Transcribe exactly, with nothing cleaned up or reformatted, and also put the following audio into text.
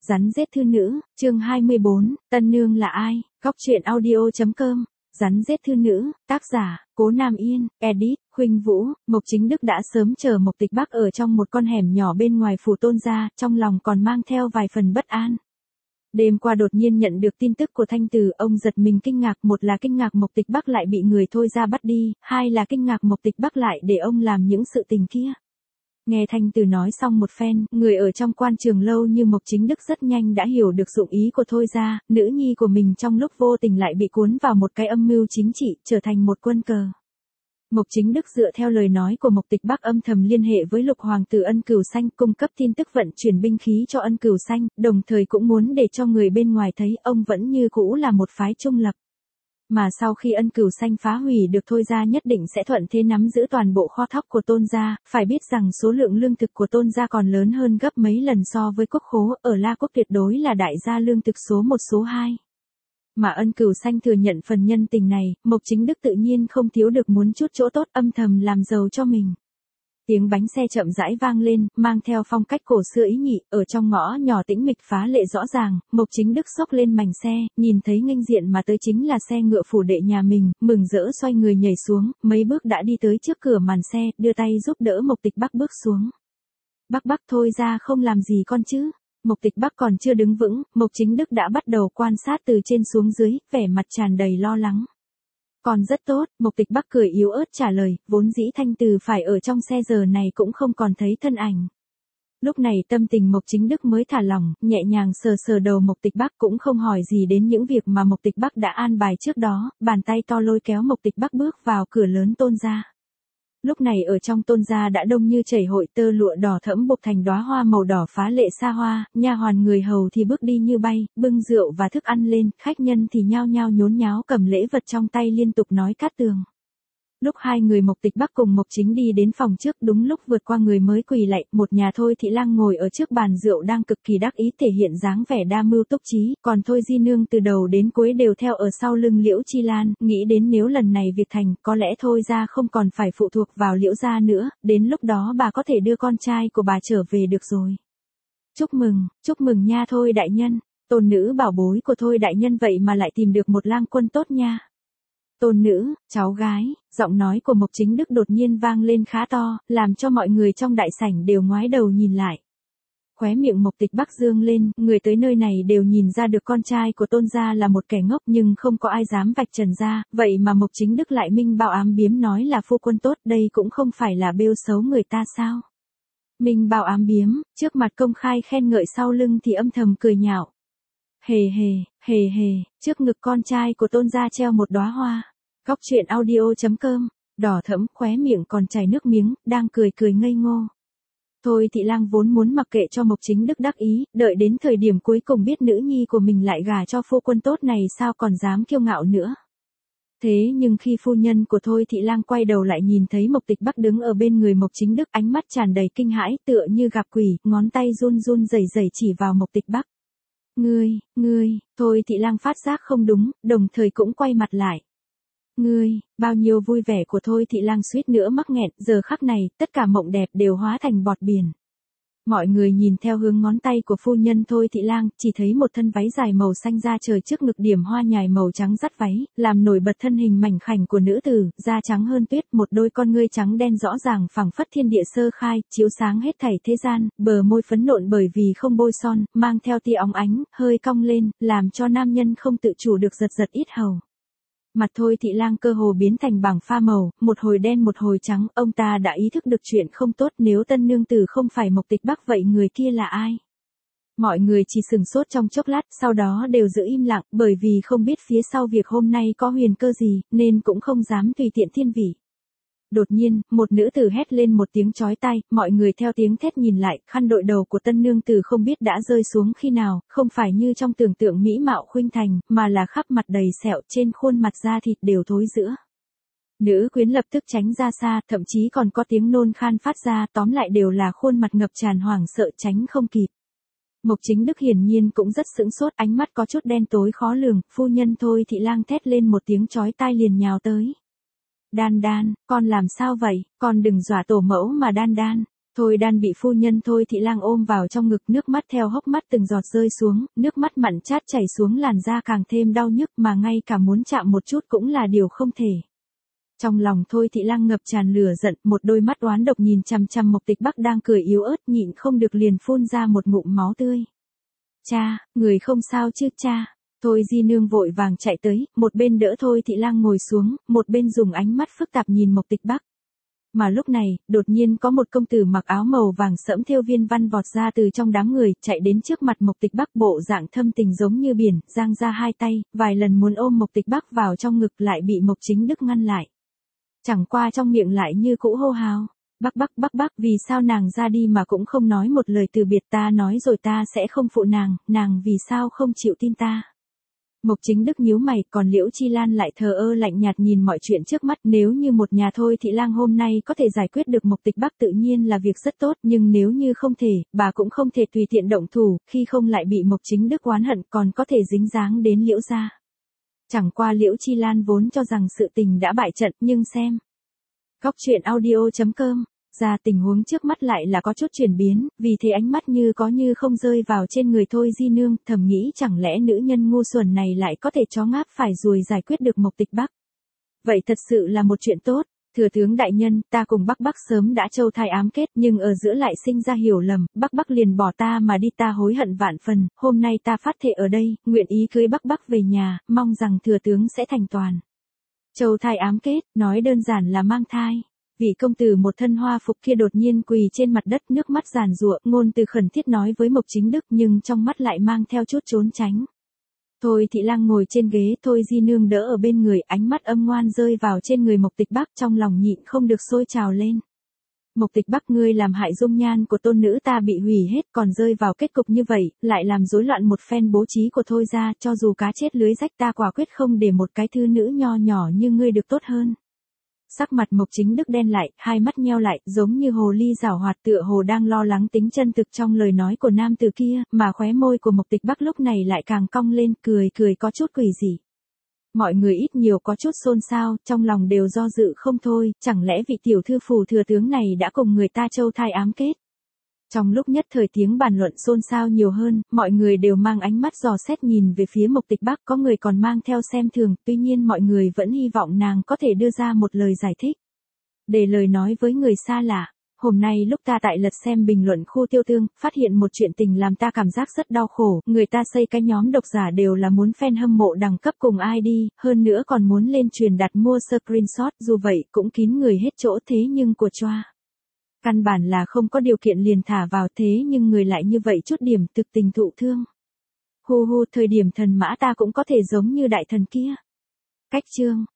Rắn rết thư nữ, chương hai mươi bốn, tân nương là ai? Góc truyện audio.com. Rắn rết thư nữ, tác giả, Cố Nam Yên, edit, Khuynh Vũ. Mộc Chính Đức đã sớm chờ Mộc Tịch Bắc ở trong một con hẻm nhỏ bên ngoài phủ Tôn gia, trong lòng còn mang theo vài phần bất an. Đêm qua đột nhiên nhận được tin tức của Thanh Từ, ông giật mình kinh ngạc, một là kinh ngạc Mộc Tịch Bắc lại bị người Thôi ra bắt đi, hai là kinh ngạc Mộc Tịch Bắc lại để ông làm những sự tình kia. Nghe Thanh Từ nói xong một phen, người ở trong quan trường lâu như Mộc Chính Đức rất nhanh đã hiểu được dụng ý của Thôi ra, nữ nhi của mình trong lúc vô tình lại bị cuốn vào một cái âm mưu chính trị, trở thành một quân cờ. Mộc Chính Đức dựa theo lời nói của Mộc Tịch Bắc âm thầm liên hệ với Lục Hoàng tử Ân Cửu Xanh, cung cấp tin tức vận chuyển binh khí cho Ân Cửu Xanh, đồng thời cũng muốn để cho người bên ngoài thấy ông vẫn như cũ là một phái trung lập. Mà sau khi Ân Cửu Xanh phá hủy được Thôi ra nhất định sẽ thuận thế nắm giữ toàn bộ kho thóc của Tôn gia, phải biết rằng số lượng lương thực của Tôn gia còn lớn hơn gấp mấy lần so với quốc khố, ở La Quốc tuyệt đối là đại gia lương thực số một số hai. Mà Ân Cửu Xanh thừa nhận phần nhân tình này, Mộc Chính Đức tự nhiên không thiếu được muốn chút chỗ tốt, âm thầm làm giàu cho mình. Tiếng bánh xe chậm rãi vang lên, mang theo phong cách cổ xưa ý nhị, ở trong ngõ nhỏ tĩnh mịch phá lệ rõ ràng, Mộc Chính Đức xốc lên mảnh xe, nhìn thấy nghênh diện mà tới chính là xe ngựa phủ đệ nhà mình, mừng rỡ xoay người nhảy xuống, mấy bước đã đi tới trước cửa màn xe, đưa tay giúp đỡ Mộc Tịch Bắc bước xuống. Bắc Bắc Thôi ra không làm gì con chứ? Mộc Tịch Bắc còn chưa đứng vững, Mộc Chính Đức đã bắt đầu quan sát từ trên xuống dưới, vẻ mặt tràn đầy lo lắng. Còn rất tốt, Mộc Tịch Bắc cười yếu ớt trả lời, vốn dĩ Thanh Từ phải ở trong xe giờ này cũng không còn thấy thân ảnh. Lúc này tâm tình Mộc Chính Đức mới thả lỏng, nhẹ nhàng sờ sờ đầu Mộc Tịch Bắc, cũng không hỏi gì đến những việc mà Mộc Tịch Bắc đã an bài trước đó, bàn tay to lôi kéo Mộc Tịch Bắc bước vào cửa lớn Tôn gia. Lúc này ở trong Tôn gia đã đông như chảy hội, tơ lụa đỏ thẫm buộc thành đóa hoa màu đỏ phá lệ xa hoa, nha hoàn người hầu thì bước đi như bay, bưng rượu và thức ăn lên, khách nhân thì nhao nhao nhốn nháo cầm lễ vật trong tay liên tục nói cát tường. Lúc hai người Mộc Tịch Bắc cùng Mộc Chính đi đến phòng trước, đúng lúc vượt qua người mới quỳ lạy, một nhà Thôi thị lang ngồi ở trước bàn rượu đang cực kỳ đắc ý thể hiện dáng vẻ đa mưu túc trí, còn Thôi di nương từ đầu đến cuối đều theo ở sau lưng Liễu Chi Lan, nghĩ đến nếu lần này việc thành, có lẽ Thôi ra không còn phải phụ thuộc vào Liễu gia nữa, đến lúc đó bà có thể đưa con trai của bà trở về được rồi. Chúc mừng, chúc mừng nha Thôi đại nhân, tôn nữ bảo bối của Thôi đại nhân vậy mà lại tìm được một lang quân tốt nha. Tôn nữ, cháu gái, giọng nói của Mộc Chính Đức đột nhiên vang lên khá to, làm cho mọi người trong đại sảnh đều ngoái đầu nhìn lại. Khóe miệng Mộc Tịch Bắc dương lên, người tới nơi này đều nhìn ra được con trai của Tôn gia là một kẻ ngốc, nhưng không có ai dám vạch trần ra, vậy mà Mộc Chính Đức lại minh bào ám biếm nói là phu quân tốt, đây cũng không phải là bêu xấu người ta sao? Minh bào ám biếm, trước mặt công khai khen ngợi, sau lưng thì âm thầm cười nhạo. Hề hề, hề hề, trước ngực con trai của Tôn gia treo một đóa hoa. Góc truyện audio.com, đỏ thẫm, khóe miệng còn chảy nước miếng, đang cười cười ngây ngô. Thôi thị lang vốn muốn mặc kệ cho Mộc Chính Đức đắc ý, đợi đến thời điểm cuối cùng biết nữ nhi của mình lại gả cho phu quân tốt này sao còn dám kiêu ngạo nữa. Thế nhưng khi phu nhân của Thôi thị lang quay đầu lại nhìn thấy Mộc Tịch Bắc đứng ở bên người Mộc Chính Đức, ánh mắt tràn đầy kinh hãi, tựa như gặp quỷ, ngón tay run run rẩy rẩy chỉ vào Mộc Tịch Bắc. Ngươi, ngươi, Thôi thị lang phát giác không đúng, đồng thời cũng quay mặt lại. Ngươi, bao nhiêu vui vẻ của Thôi thị lang suýt nữa mắc nghẹn, giờ khắc này, tất cả mộng đẹp đều hóa thành bọt biển. Mọi người nhìn theo hướng ngón tay của phu nhân Thôi thị lang, chỉ thấy một thân váy dài màu xanh da trời, trước ngực điểm hoa nhài màu trắng dắt váy, làm nổi bật thân hình mảnh khảnh của nữ tử, da trắng hơn tuyết, một đôi con ngươi trắng đen rõ ràng phẳng phất thiên địa sơ khai, chiếu sáng hết thảy thế gian, bờ môi phấn nộn bởi vì không bôi son, mang theo tia óng ánh, hơi cong lên, làm cho nam nhân không tự chủ được giật giật ít hầu. Mặt Thôi thị lang cơ hồ biến thành bảng pha màu, một hồi đen một hồi trắng, ông ta đã ý thức được chuyện không tốt, nếu tân nương tử không phải Mộc Tịch Bắc vậy người kia là ai? Mọi người chỉ sừng sốt trong chốc lát, sau đó đều giữ im lặng, bởi vì không biết phía sau việc hôm nay có huyền cơ gì, nên cũng không dám tùy tiện thiên vị. Đột nhiên, một nữ tử hét lên một tiếng chói tai, mọi người theo tiếng thét nhìn lại, khăn đội đầu của tân nương tử không biết đã rơi xuống khi nào, không phải như trong tưởng tượng mỹ mạo khuynh thành, mà là khắp mặt đầy sẹo, trên khuôn mặt da thịt đều thối rữa. Nữ quyến lập tức tránh ra xa, thậm chí còn có tiếng nôn khan phát ra, tóm lại đều là khuôn mặt ngập tràn hoảng sợ tránh không kịp. Mộc Chính Đức hiển nhiên cũng rất sững sốt, ánh mắt có chút đen tối khó lường, phu nhân Thôi thị lang thét lên một tiếng chói tai liền nhào tới. Đan Đan, con làm sao vậy, con đừng dọa tổ mẫu mà Đan Đan. Thôi Đan bị phu nhân Thôi Thị Lang ôm vào trong ngực, nước mắt theo hốc mắt từng giọt rơi xuống, nước mắt mặn chát chảy xuống làn da càng thêm đau nhức mà ngay cả muốn chạm một chút cũng là điều không thể. Trong lòng Thôi Thị Lang ngập tràn lửa giận, một đôi mắt oán độc nhìn chằm chằm Mộc Tịch Bắc đang cười yếu ớt, nhịn không được liền phun ra một ngụm máu tươi. Cha, người không sao chứ cha? Thôi Di Nương vội vàng chạy tới, một bên đỡ Thôi Thị Lang ngồi xuống, một bên dùng ánh mắt phức tạp nhìn Mộc Tịch Bắc. Mà lúc này, đột nhiên có một công tử mặc áo màu vàng sẫm thêu viên văn vọt ra từ trong đám người, chạy đến trước mặt Mộc Tịch Bắc, bộ dạng thâm tình giống như biển, giang ra hai tay, vài lần muốn ôm Mộc Tịch Bắc vào trong ngực lại bị Mộc Chính Đức ngăn lại. Chẳng qua trong miệng lại như cũ hô hào, Bắc Bắc Bắc Bắc, vì sao nàng ra đi mà cũng không nói một lời từ biệt, ta nói rồi ta sẽ không phụ nàng, nàng vì sao không chịu tin ta. Mộc Chính Đức nhíu mày, còn Liễu Chi Lan lại thờ ơ lạnh nhạt nhìn mọi chuyện trước mắt, nếu như một nhà Thôi Thị Lang hôm nay có thể giải quyết được Mộc Tịch Bắc tự nhiên là việc rất tốt, nhưng nếu như không thể, bà cũng không thể tùy tiện động thủ, khi không lại bị Mộc Chính Đức oán hận, còn có thể dính dáng đến Liễu gia. Chẳng qua Liễu Chi Lan vốn cho rằng sự tình đã bại trận, nhưng xem Góc truyện audio chấm com ra tình huống trước mắt lại là có chút chuyển biến, vì thế ánh mắt như có như không rơi vào trên người Thôi Di Nương, thầm nghĩ chẳng lẽ nữ nhân ngu xuẩn này lại có thể chó ngáp phải ruồi giải quyết được Mộc Tịch Bắc. Vậy thật sự là một chuyện tốt. Thừa tướng đại nhân, ta cùng Bắc Bắc sớm đã châu thai ám kết, nhưng ở giữa lại sinh ra hiểu lầm, Bắc Bắc liền bỏ ta mà đi, ta hối hận vạn phần, hôm nay ta phát thệ ở đây, nguyện ý cưới Bắc Bắc về nhà, mong rằng thừa tướng sẽ thành toàn. Châu thai ám kết, nói đơn giản là mang thai. Vị công tử một thân hoa phục kia đột nhiên quỳ trên mặt đất, nước mắt giàn giụa, ngôn từ khẩn thiết nói với Mộc Chính Đức, nhưng trong mắt lại mang theo chút trốn tránh. Thôi Thị Lang ngồi trên ghế, Thôi Di Nương đỡ ở bên người, ánh mắt âm ngoan rơi vào trên người Mộc Tịch Bắc, trong lòng nhịn không được sôi trào lên. Mộc Tịch Bắc, ngươi làm hại dung nhan của tôn nữ ta bị hủy hết, còn rơi vào kết cục như vậy, lại làm rối loạn một phen bố trí của Thôi gia, cho dù cá chết lưới rách ta quả quyết không để một cái thư nữ nho nhỏ như ngươi được tốt hơn. Sắc mặt Mộc Chính Đức đen lại, hai mắt nheo lại, giống như hồ ly giảo hoạt, tựa hồ đang lo lắng tính chân thực trong lời nói của nam tử kia, mà khóe môi của Mộc Tịch Bắc lúc này lại càng cong lên, cười cười có chút quỷ dị. Mọi người ít nhiều có chút xôn xao, trong lòng đều do dự không thôi, chẳng lẽ vị tiểu thư phù thừa tướng này đã cùng người ta châu thai ám kết. Trong lúc nhất thời tiếng bàn luận xôn xao nhiều hơn, mọi người đều mang ánh mắt dò xét nhìn về phía Mộc Tịch Bắc, có người còn mang theo xem thường, tuy nhiên mọi người vẫn hy vọng nàng có thể đưa ra một lời giải thích. Để lời nói với người xa lạ, hôm nay lúc ta tại lật xem bình luận khu tiêu tương, phát hiện một chuyện tình làm ta cảm giác rất đau khổ, người ta xây cái nhóm độc giả đều là muốn fan hâm mộ đẳng cấp cùng i đê, hơn nữa còn muốn lên truyền đặt mua screenshot, dù vậy cũng kín người hết chỗ, thế nhưng của choa. Căn bản là không có điều kiện liền thả vào, thế nhưng người lại như vậy chút điểm thực tình thụ thương. Hu hu, thời điểm thần mã ta cũng có thể giống như đại thần kia. Cách chương